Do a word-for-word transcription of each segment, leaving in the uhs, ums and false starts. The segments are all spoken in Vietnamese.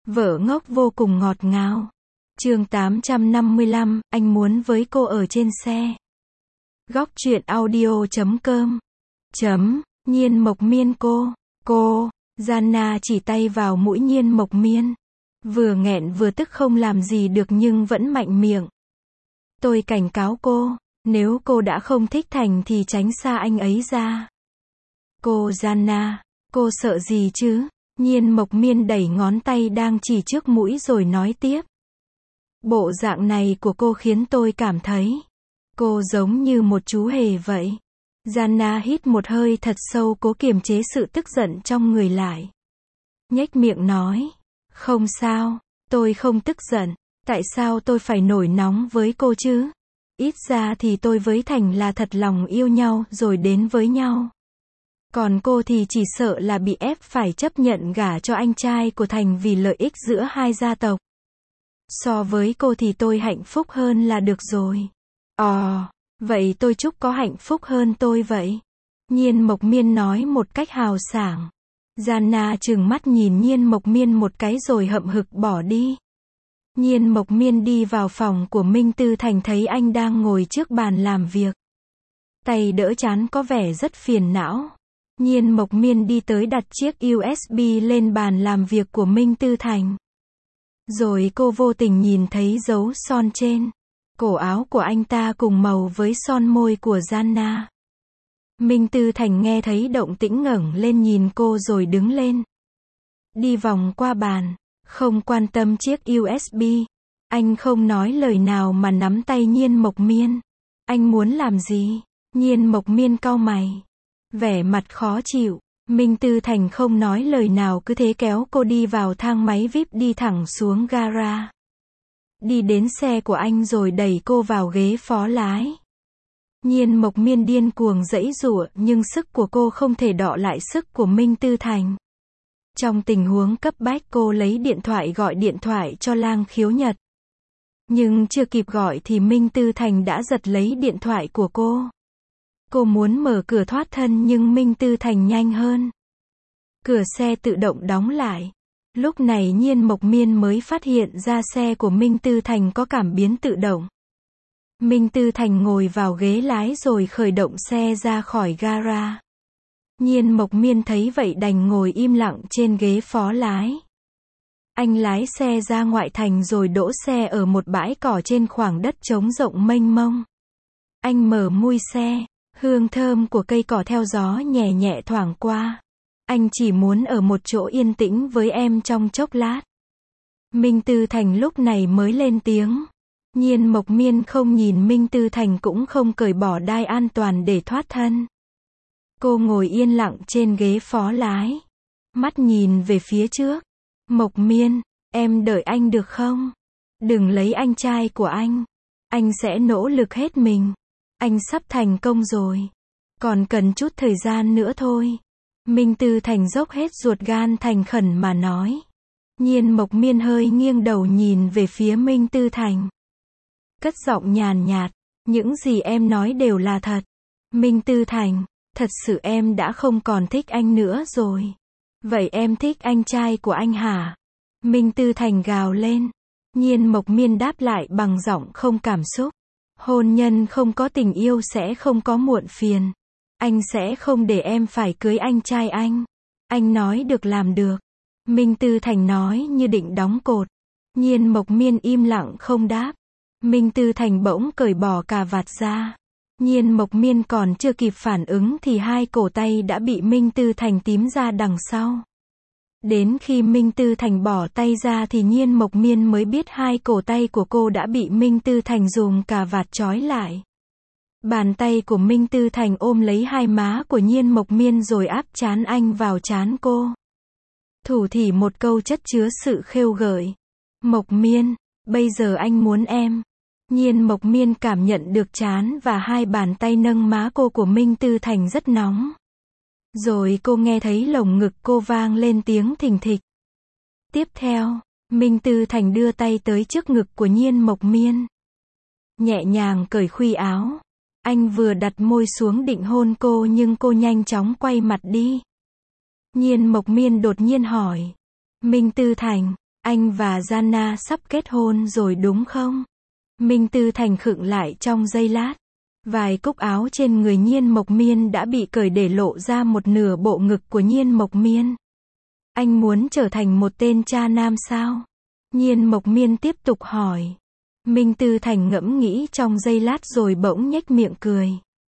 Vợ ngốc vô cùng ngọt ngào. Chương tám trăm năm mươi lăm, anh muốn với cô ở trên xe. Góc truyện audio chấm com. Chấm, Nhiên Mộc Miên cô, cô, Gianna chỉ tay vào mũi Nhiên Mộc Miên. Vừa nghẹn vừa tức không làm gì được nhưng vẫn mạnh miệng. Tôi cảnh cáo cô, nếu cô đã không thích Thành thì tránh xa anh ấy ra. Cô Gianna, cô sợ gì chứ? Nhiên Mộc Miên đẩy ngón tay đang chỉ trước mũi rồi nói tiếp. Bộ dạng này của cô khiến tôi cảm thấy cô giống như một chú hề vậy. Gianna hít một hơi thật sâu cố kiềm chế sự tức giận trong người lại. Nhếch miệng nói, không sao, tôi không tức giận, tại sao tôi phải nổi nóng với cô chứ? Ít ra thì tôi với Thành là thật lòng yêu nhau rồi đến với nhau. Còn cô thì chỉ sợ là bị ép phải chấp nhận gả cho anh trai của Thành vì lợi ích giữa hai gia tộc. So với cô thì tôi hạnh phúc hơn là được rồi. Ồ, vậy tôi chúc có hạnh phúc hơn tôi vậy. Nhiên Mộc Miên nói một cách hào sảng. Gianna trừng mắt nhìn Nhiên Mộc Miên một cái rồi hậm hực bỏ đi. Nhiên Mộc Miên đi vào phòng của Minh Tư Thành thấy anh đang ngồi trước bàn làm việc. Tay đỡ trán có vẻ rất phiền não. Nhiên Mộc Miên đi tới đặt chiếc u ét bê lên bàn làm việc của Minh Tư Thành. Rồi cô vô tình nhìn thấy dấu son trên cổ áo của anh ta cùng màu với son môi của Gianna. Minh Tư Thành nghe thấy động tĩnh ngẩng lên nhìn cô rồi đứng lên. Đi vòng qua bàn, không quan tâm chiếc u ét bê. Anh không nói lời nào mà nắm tay Nhiên Mộc Miên. Anh muốn làm gì? Nhiên Mộc Miên cau mày. Vẻ mặt khó chịu. Minh Tư Thành không nói lời nào cứ thế kéo cô đi vào thang máy víp đi thẳng xuống gara. Đi đến xe của anh rồi đẩy cô vào ghế phó lái. Nhiên Mộc Miên điên cuồng giãy giụa nhưng sức của cô không thể đọ lại sức của Minh Tư Thành. Trong tình huống cấp bách cô lấy điện thoại gọi điện thoại cho Lang Khiếu Nhật. Nhưng chưa kịp gọi thì Minh Tư Thành đã giật lấy điện thoại của cô. Cô muốn mở cửa thoát thân nhưng Minh Tư Thành nhanh hơn. Cửa xe tự động đóng lại. Lúc này Nhiên Mộc Miên mới phát hiện ra xe của Minh Tư Thành có cảm biến tự động. Minh Tư Thành ngồi vào ghế lái rồi khởi động xe ra khỏi gara. Nhiên Mộc Miên thấy vậy đành ngồi im lặng trên ghế phó lái. Anh lái xe ra ngoại thành rồi đỗ xe ở một bãi cỏ trên khoảng đất trống rộng mênh mông. Anh mở mui xe. Hương thơm của cây cỏ theo gió nhẹ nhẹ thoảng qua. Anh chỉ muốn ở một chỗ yên tĩnh với em trong chốc lát. Minh Tư Thành lúc này mới lên tiếng. Nhiên Mộc Miên không nhìn Minh Tư Thành cũng không cởi bỏ đai an toàn để thoát thân. Cô ngồi yên lặng trên ghế phó lái. Mắt nhìn về phía trước. Mộc Miên, em đợi anh được không? Đừng lấy anh trai của anh. Anh sẽ nỗ lực hết mình. Anh sắp thành công rồi. Còn cần chút thời gian nữa thôi. Minh Tư Thành dốc hết ruột gan thành khẩn mà nói. Nhiên Mộc Miên hơi nghiêng đầu nhìn về phía Minh Tư Thành. Cất giọng nhàn nhạt. Những gì em nói đều là thật. Minh Tư Thành, thật sự em đã không còn thích anh nữa rồi. Vậy em thích anh trai của anh hả? Minh Tư Thành gào lên. Nhiên Mộc Miên đáp lại bằng giọng không cảm xúc. Hôn nhân không có tình yêu sẽ không có muộn phiền. Anh sẽ không để em phải cưới anh trai anh. Anh nói được làm được. Minh Tư Thành nói như định đóng cột. Nhiên Mộc Miên im lặng không đáp. Minh Tư Thành bỗng cởi bỏ cà vạt ra. Nhiên Mộc Miên còn chưa kịp phản ứng thì hai cổ tay đã bị Minh Tư Thành tím ra đằng sau. Đến khi Minh Tư Thành bỏ tay ra thì Nhiên Mộc Miên mới biết hai cổ tay của cô đã bị Minh Tư Thành dùng cà vạt trói lại. Bàn tay của Minh Tư Thành ôm lấy hai má của Nhiên Mộc Miên rồi áp trán anh vào trán cô. Thủ thỉ một câu chất chứa sự khêu gợi. Mộc Miên, bây giờ anh muốn em. Nhiên Mộc Miên cảm nhận được trán và hai bàn tay nâng má cô của Minh Tư Thành rất nóng. Rồi cô nghe thấy lồng ngực cô vang lên tiếng thình thịch. Tiếp theo, Minh Tư Thành đưa tay tới trước ngực của Nhiên Mộc Miên. Nhẹ nhàng cởi khuy áo. Anh vừa đặt môi xuống định hôn cô nhưng cô nhanh chóng quay mặt đi. Nhiên Mộc Miên đột nhiên hỏi. Minh Tư Thành, Anh và Gianna sắp kết hôn rồi đúng không? Minh Tư Thành khựng lại trong giây lát. Vài cúc áo trên người Nhiên Mộc Miên đã bị cởi để lộ ra một nửa bộ ngực của Nhiên Mộc Miên. Anh muốn trở thành một tên cha nam sao? Nhiên Mộc Miên tiếp tục hỏi. Minh Tư Thành ngẫm nghĩ trong giây lát rồi bỗng nhếch miệng cười.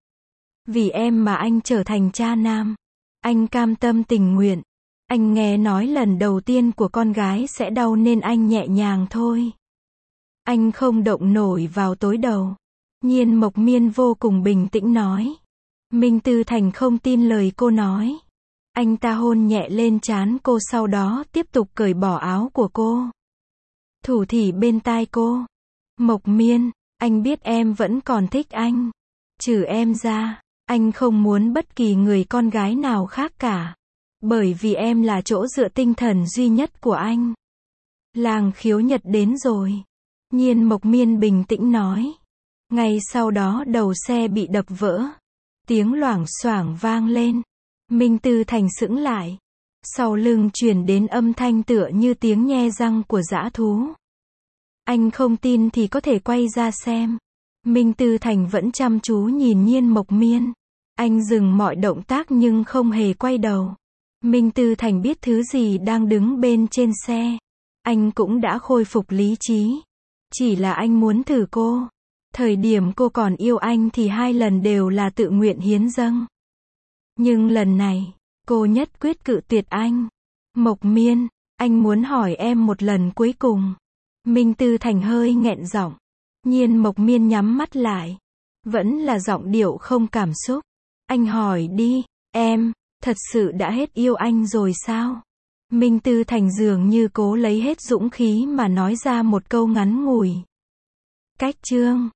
Vì em mà anh trở thành cha nam. Anh cam tâm tình nguyện. Anh nghe nói lần đầu tiên của con gái sẽ đau nên anh nhẹ nhàng thôi. Anh không động nổi vào tối đầu. Nhiên Mộc Miên vô cùng bình tĩnh nói. Minh Tư Thành không tin lời cô nói. Anh ta hôn nhẹ lên trán cô, sau đó tiếp tục cởi bỏ áo của cô. Thủ thỉ bên tai cô. Mộc Miên, anh biết em vẫn còn thích anh. Trừ em ra, anh không muốn bất kỳ người con gái nào khác cả. Bởi vì em là chỗ dựa tinh thần duy nhất của anh. Làng Khiếu Nhật đến rồi. Nhiên Mộc Miên bình tĩnh nói. Ngay sau đó đầu xe bị đập vỡ. Tiếng loảng xoảng vang lên. Minh Tư Thành sững lại. Sau lưng truyền đến âm thanh tựa như tiếng nhe răng của dã thú. Anh không tin thì có thể quay ra xem. Minh Tư Thành vẫn chăm chú nhìn Nhiên Mộc Miên. Anh dừng mọi động tác nhưng không hề quay đầu. Minh Tư Thành biết thứ gì đang đứng bên trên xe. Anh cũng đã khôi phục lý trí. Chỉ là anh muốn thử cô. Thời điểm cô còn yêu anh thì hai lần đều là tự nguyện hiến dâng. Nhưng lần này, cô nhất quyết cự tuyệt anh. Mộc Miên, anh muốn hỏi em một lần cuối cùng. Minh Tư Thành hơi nghẹn giọng. Nhiên Mộc Miên nhắm mắt lại. Vẫn là giọng điệu không cảm xúc. Anh hỏi đi, em, thật sự đã hết yêu anh rồi sao? Minh Tư Thành dường như cố lấy hết dũng khí mà nói ra một câu ngắn ngủi. Cách chương